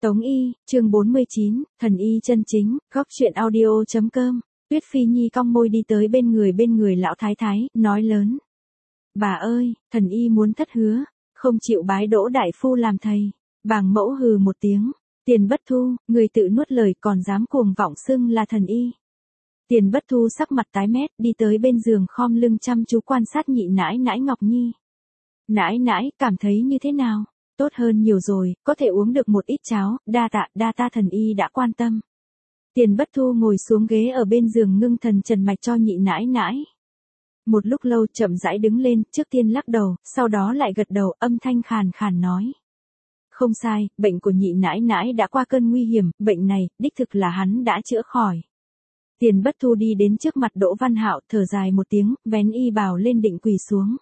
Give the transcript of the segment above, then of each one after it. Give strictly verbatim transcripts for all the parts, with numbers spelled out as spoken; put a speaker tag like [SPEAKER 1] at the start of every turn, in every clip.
[SPEAKER 1] Tống Y, chương bốn mươi chín, thần y chân chính, góc truyện audio.com. Tuyết Phi Nhi cong môi đi tới bên người bên người lão thái thái, nói lớn. Bà ơi, thần y muốn thất hứa, không chịu bái Đỗ đại phu làm thầy. Bàng mẫu hừ một tiếng, Tiền Bất Thu, người tự nuốt lời còn dám cuồng vọng xưng là thần y. Tiền Bất Thu sắc mặt tái mét đi tới bên giường khom lưng chăm chú quan sát nhị nãi nãi Ngọc Nhi. Nãi nãi, cảm thấy như thế nào? Tốt hơn nhiều rồi, có thể uống được một ít cháo, đa tạ, đa ta thần y đã quan tâm. Tiền Bất Thu ngồi xuống ghế ở bên giường ngưng thần trần mạch cho nhị nãi nãi. Một lúc lâu chậm rãi đứng lên, trước tiên lắc đầu, sau đó lại gật đầu, âm thanh khàn khàn nói. Không sai, bệnh của nhị nãi nãi đã qua cơn nguy hiểm, bệnh này, đích thực là hắn đã chữa khỏi. Tiền Bất Thu đi đến trước mặt Đỗ Văn Hạo, thở dài một tiếng, vén y bào lên định quỳ xuống.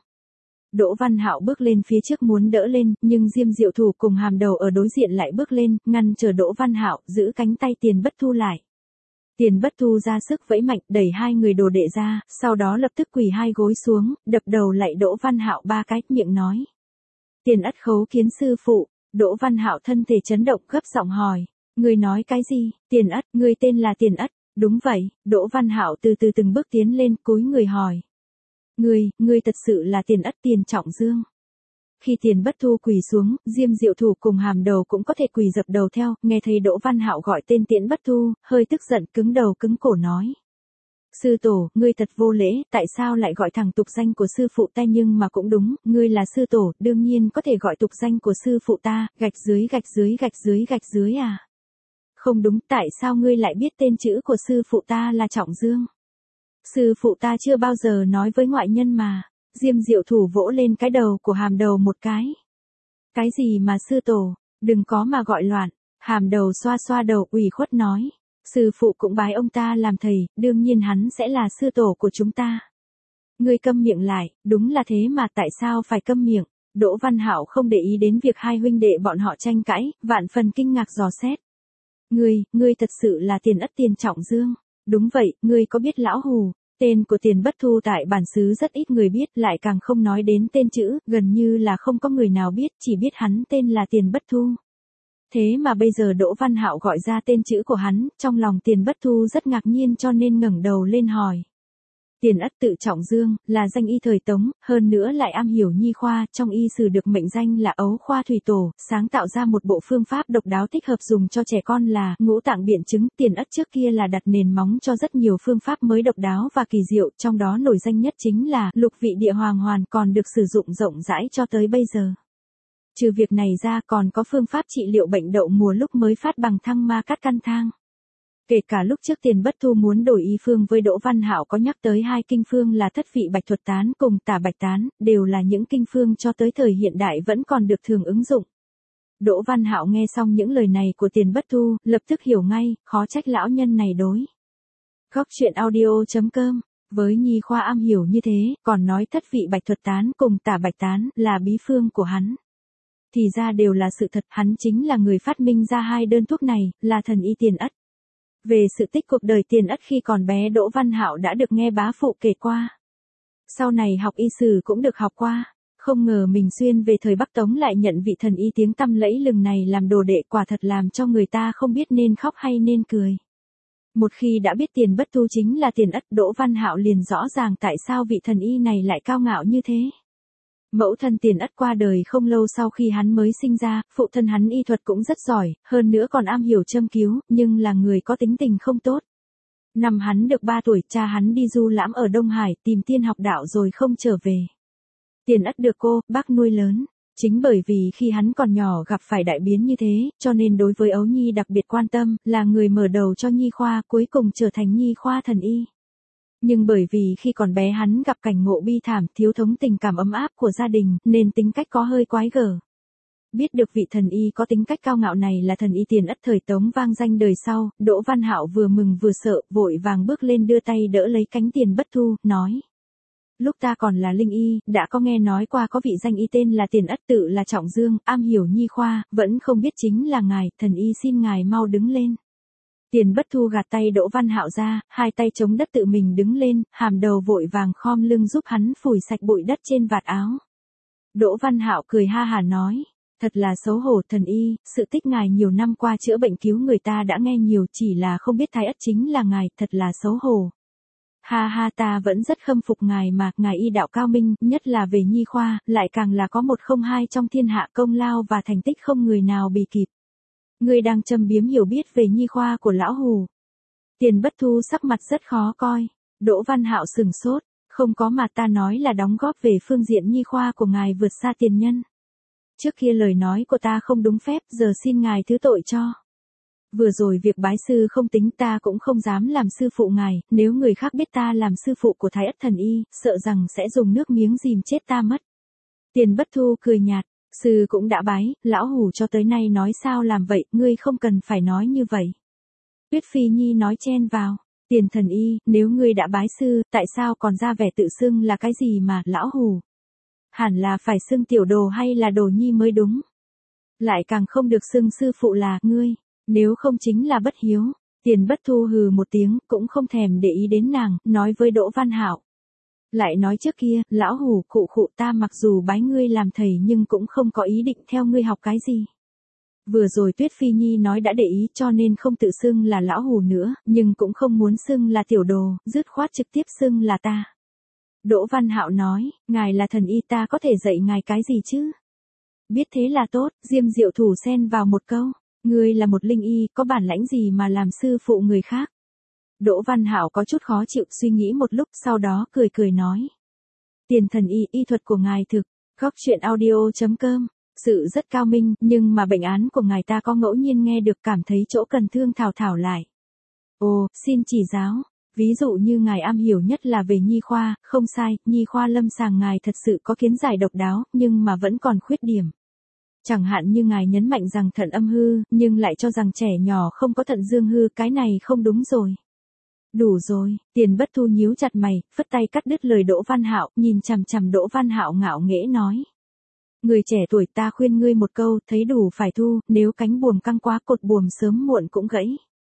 [SPEAKER 1] Đỗ Văn Hạo bước lên phía trước muốn đỡ lên, nhưng Diêm Diệu Thủ cùng Hàm Đầu ở đối diện lại bước lên, ngăn chờ Đỗ Văn Hạo, giữ cánh tay Tiền Bất Thu lại. Tiền Bất Thu ra sức vẫy mạnh, đẩy hai người đồ đệ ra, sau đó lập tức quỳ hai gối xuống, đập đầu lạy Đỗ Văn Hạo ba cái, miệng nói. Tiền Ất khấu kiến sư phụ. Đỗ Văn Hạo thân thể chấn động gấp giọng hỏi. Người nói cái gì? Tiền Ất, người tên là Tiền Ất. Đúng vậy, Đỗ Văn Hạo từ từ từng bước tiến lên, cúi người hỏi. Ngươi, ngươi thật sự là Tiền Ất Tiền Trọng Dương. Khi Tiền Bất Thu quỳ xuống, Diêm Diệu Thủ cùng Hàm Đầu cũng có thể quỳ dập đầu theo, nghe thấy Đỗ Văn Hạo gọi tên Tiền Bất Thu, hơi tức giận cứng đầu cứng cổ nói. Sư tổ, ngươi thật vô lễ, tại sao lại gọi thẳng tục danh của sư phụ ta? Nhưng mà cũng đúng, ngươi là sư tổ, đương nhiên có thể gọi tục danh của sư phụ ta, gạch dưới gạch dưới gạch dưới gạch dưới à. Không đúng, tại sao ngươi lại biết tên chữ của sư phụ ta là Trọng Dương? Sư phụ ta chưa bao giờ nói với ngoại nhân mà. Diêm Diệu Thủ vỗ lên cái đầu của Hàm Đầu một cái. Cái gì mà sư tổ, đừng có mà gọi loạn. Hàm Đầu xoa xoa đầu ủy khuất nói. Sư phụ cũng bái ông ta làm thầy, đương nhiên hắn sẽ là sư tổ của chúng ta. Ngươi câm miệng lại, đúng là thế mà tại sao phải câm miệng? Đỗ Văn Hạo không để ý đến việc hai huynh đệ bọn họ tranh cãi, vạn phần kinh ngạc dò xét. Ngươi, ngươi thật sự là Tiền Ất Tiền Trọng Dương. Đúng vậy, ngươi có biết lão hù, tên của Tiền Bất Thu tại bản xứ rất ít người biết, lại càng không nói đến tên chữ, gần như là không có người nào biết, chỉ biết hắn tên là Tiền Bất Thu. Thế mà bây giờ Đỗ Văn Hạo gọi ra tên chữ của hắn, trong lòng Tiền Bất Thu rất ngạc nhiên cho nên ngẩng đầu lên hỏi. Tiền Ất tự Trọng Dương, là danh y thời Tống, hơn nữa lại am hiểu nhi khoa, trong y sử được mệnh danh là Ấu Khoa Thủy Tổ, sáng tạo ra một bộ phương pháp độc đáo thích hợp dùng cho trẻ con là ngũ tạng biện chứng. Tiền Ất trước kia là đặt nền móng cho rất nhiều phương pháp mới độc đáo và kỳ diệu, trong đó nổi danh nhất chính là lục vị địa hoàng hoàn, còn được sử dụng rộng rãi cho tới bây giờ. Trừ việc này ra còn có phương pháp trị liệu bệnh đậu mùa lúc mới phát bằng thăng ma cắt căn thang. Kể cả lúc trước Tiền Bất Thu muốn đổi y phương với Đỗ Văn Hạo có nhắc tới hai kinh phương là thất vị bạch thuật tán cùng tả bạch tán, đều là những kinh phương cho tới thời hiện đại vẫn còn được thường ứng dụng. Đỗ Văn Hạo nghe xong những lời này của Tiền Bất Thu, lập tức hiểu ngay, khó trách lão nhân này đối. Góc truyện audio.com, với nhi khoa am hiểu như thế, còn nói thất vị bạch thuật tán cùng tả bạch tán là bí phương của hắn. Thì ra đều là sự thật, hắn chính là người phát minh ra hai đơn thuốc này, là thần y Tiền Ất. Về sự tích cuộc đời Tiền Ất khi còn bé Đỗ Văn Hạo đã được nghe bá phụ kể qua. Sau này học y sử cũng được học qua, không ngờ mình xuyên về thời Bắc Tống lại nhận vị thần y tiếng tăm lẫy lừng này làm đồ đệ, quả thật làm cho người ta không biết nên khóc hay nên cười. Một khi đã biết Tiền Bất Thu chính là Tiền Ất, Đỗ Văn Hạo liền rõ ràng tại sao vị thần y này lại cao ngạo như thế. Mẫu thân Tiền Ất qua đời không lâu sau khi hắn mới sinh ra, phụ thân hắn y thuật cũng rất giỏi, hơn nữa còn am hiểu châm cứu, nhưng là người có tính tình không tốt. Năm hắn được ba tuổi, cha hắn đi du lãm ở Đông Hải, tìm tiên học đạo rồi không trở về. Tiền Ất được cô, bác nuôi lớn. Chính bởi vì khi hắn còn nhỏ gặp phải đại biến như thế, cho nên đối với Ấu Nhi đặc biệt quan tâm, là người mở đầu cho nhi khoa, cuối cùng trở thành nhi khoa thần y. Nhưng bởi vì khi còn bé hắn gặp cảnh ngộ bi thảm, thiếu thốn tình cảm ấm áp của gia đình, nên tính cách có hơi quái gở. Biết được vị thần y có tính cách cao ngạo này là thần y Tiền Ất thời Tống vang danh đời sau, Đỗ Văn Hạo vừa mừng vừa sợ, vội vàng bước lên đưa tay đỡ lấy cánh Tiền Bất Thu, nói. Lúc ta còn là linh y, đã có nghe nói qua có vị danh y tên là Tiền Ất tự là Trọng Dương, am hiểu nhi khoa, vẫn không biết chính là ngài, thần y xin ngài mau đứng lên. Tiền Bất Thu gạt tay Đỗ Văn Hạo ra, hai tay chống đất tự mình đứng lên, Hàm Đầu vội vàng khom lưng giúp hắn phủi sạch bụi đất trên vạt áo. Đỗ Văn Hạo cười ha hả nói, Thật là xấu hổ thần y, sự tích ngài nhiều năm qua chữa bệnh cứu người ta đã nghe nhiều, chỉ là không biết Thái Ất chính là ngài, thật là xấu hổ. Ha ha, ta vẫn rất khâm phục ngài mà, ngài y đạo cao minh, nhất là về nhi khoa, lại càng là có một không hai trong thiên hạ, công lao và thành tích không người nào bì kịp. Ngươi đang châm biếm hiểu biết về nhi khoa của lão hù. Tiền Bất Thu sắc mặt rất khó coi. Đỗ Văn Hạo sừng sốt, không có mà ta nói là đóng góp về phương diện nhi khoa của ngài vượt xa tiền nhân. Trước kia lời nói của ta không đúng phép, giờ xin ngài thứ tội cho. Vừa rồi việc bái sư không tính, ta cũng không dám làm sư phụ ngài, nếu người khác biết ta làm sư phụ của Thái Ất thần y, sợ rằng sẽ dùng nước miếng dìm chết ta mất. Tiền Bất Thu cười nhạt, sư cũng đã bái, lão hủ cho tới nay nói sao làm vậy, ngươi không cần phải nói như vậy. Tuyết Phi Nhi nói chen vào, Tiền thần y, nếu ngươi đã bái sư, tại sao còn ra vẻ tự xưng là cái gì mà, lão hủ? Hẳn là phải xưng tiểu đồ hay là đồ nhi mới đúng. Lại càng không được xưng sư phụ là, ngươi, nếu không chính là bất hiếu. Tiền Bất Thu hừ một tiếng, cũng không thèm để ý đến nàng, nói với Đỗ Văn Hạo. Lại nói trước kia, lão hủ khụ khụ, ta mặc dù bái ngươi làm thầy nhưng cũng không có ý định theo ngươi học cái gì. Vừa rồi Tuyết Phi Nhi nói đã để ý cho nên không tự xưng là lão hủ nữa, nhưng cũng không muốn xưng là tiểu đồ, dứt khoát trực tiếp xưng là ta. Đỗ Văn Hạo nói, ngài là thần y, ta có thể dạy ngài cái gì chứ? Biết thế là tốt, Diêm Diệu Thủ xen vào một câu, ngươi là một linh y, có bản lãnh gì mà làm sư phụ người khác? Đỗ Văn Hạo có chút khó chịu, suy nghĩ một lúc, sau đó cười cười nói. Tiền thần y, y thuật của ngài thực, góc truyện audio chấm com, sự rất cao minh, nhưng mà bệnh án của ngài ta có ngẫu nhiên nghe được, cảm thấy chỗ cần thương thảo thảo lại. Ồ, xin chỉ giáo. Ví dụ như ngài am hiểu nhất là về nhi khoa, không sai, nhi khoa lâm sàng ngài thật sự có kiến giải độc đáo, nhưng mà vẫn còn khuyết điểm. Chẳng hạn như ngài nhấn mạnh rằng thận âm hư, nhưng lại cho rằng trẻ nhỏ không có thận dương hư, cái này không đúng rồi. Đủ rồi, Tiền Bất Thu nhíu chặt mày, phất tay cắt đứt lời Đỗ Văn Hạo, nhìn chằm chằm Đỗ Văn Hạo ngạo nghễ nói. Người trẻ tuổi, ta khuyên ngươi một câu, thấy đủ phải thu, nếu cánh buồm căng quá cột buồm sớm muộn cũng gãy.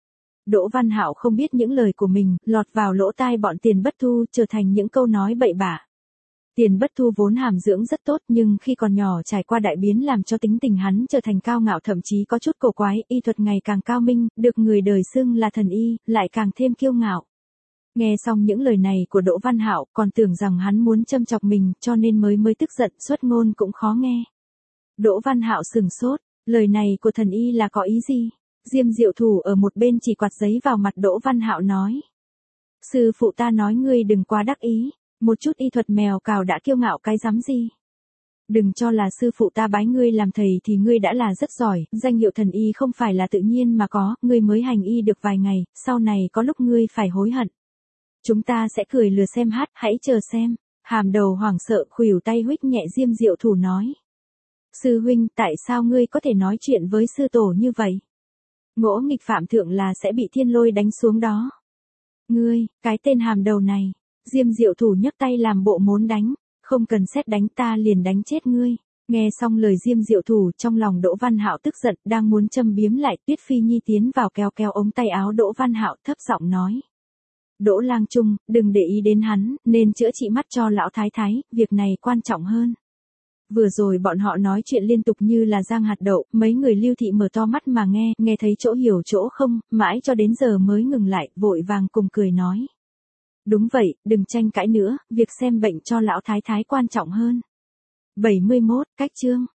[SPEAKER 1] Đỗ Văn Hạo không biết những lời của mình, lọt vào lỗ tai bọn Tiền Bất Thu, trở thành những câu nói bậy bạ. Tiền Bất Thu vốn hàm dưỡng rất tốt, nhưng khi còn nhỏ trải qua đại biến làm cho tính tình hắn trở thành cao ngạo, thậm chí có chút cổ quái, y thuật ngày càng cao minh, được người đời xưng là thần y, lại càng thêm kiêu ngạo. Nghe xong những lời này của Đỗ Văn Hạo, còn tưởng rằng hắn muốn châm chọc mình, cho nên mới mới tức giận, xuất ngôn cũng khó nghe. Đỗ Văn Hạo sừng sốt, lời này của thần y là có ý gì? Diêm Diệu Thủ ở một bên chỉ quạt giấy vào mặt Đỗ Văn Hạo nói. Sư phụ ta nói ngươi đừng quá đắc ý, một chút y thuật mèo cào đã kiêu ngạo cái rắm gì. Đừng cho là sư phụ ta bái ngươi làm thầy thì ngươi đã là rất giỏi, danh hiệu thần y không phải là tự nhiên mà có, ngươi mới hành y được vài ngày, sau này có lúc ngươi phải hối hận. Chúng ta sẽ cười lừa xem hát, hãy chờ xem. Hàm Đầu hoảng sợ khuỷu tay huých nhẹ Diêm Diệu Thủ nói. Sư huynh, tại sao ngươi có thể nói chuyện với sư tổ như vậy? Ngỗ nghịch phạm thượng là sẽ bị thiên lôi đánh xuống đó. Ngươi, cái tên Hàm Đầu này. Diêm Diệu Thủ nhấc tay làm bộ muốn đánh. Không cần xét đánh, ta liền đánh chết ngươi. Nghe xong lời Diêm Diệu Thủ, trong lòng Đỗ Văn Hạo tức giận, đang muốn châm biếm lại, Tuyết Phi Nhi tiến vào kéo kéo ống tay áo Đỗ Văn Hạo, thấp giọng nói. Đỗ lang trung, đừng để ý đến hắn, nên chữa trị mắt cho lão thái thái, việc này quan trọng hơn. Vừa rồi bọn họ nói chuyện liên tục như là giang hạt đậu, mấy người Lưu Thị mở to mắt mà nghe, nghe thấy chỗ hiểu chỗ không, mãi cho đến giờ mới ngừng lại, vội vàng cùng cười nói. Đúng vậy, đừng tranh cãi nữa, việc xem bệnh cho lão thái thái quan trọng hơn. bảy mươi mốt, cách chương.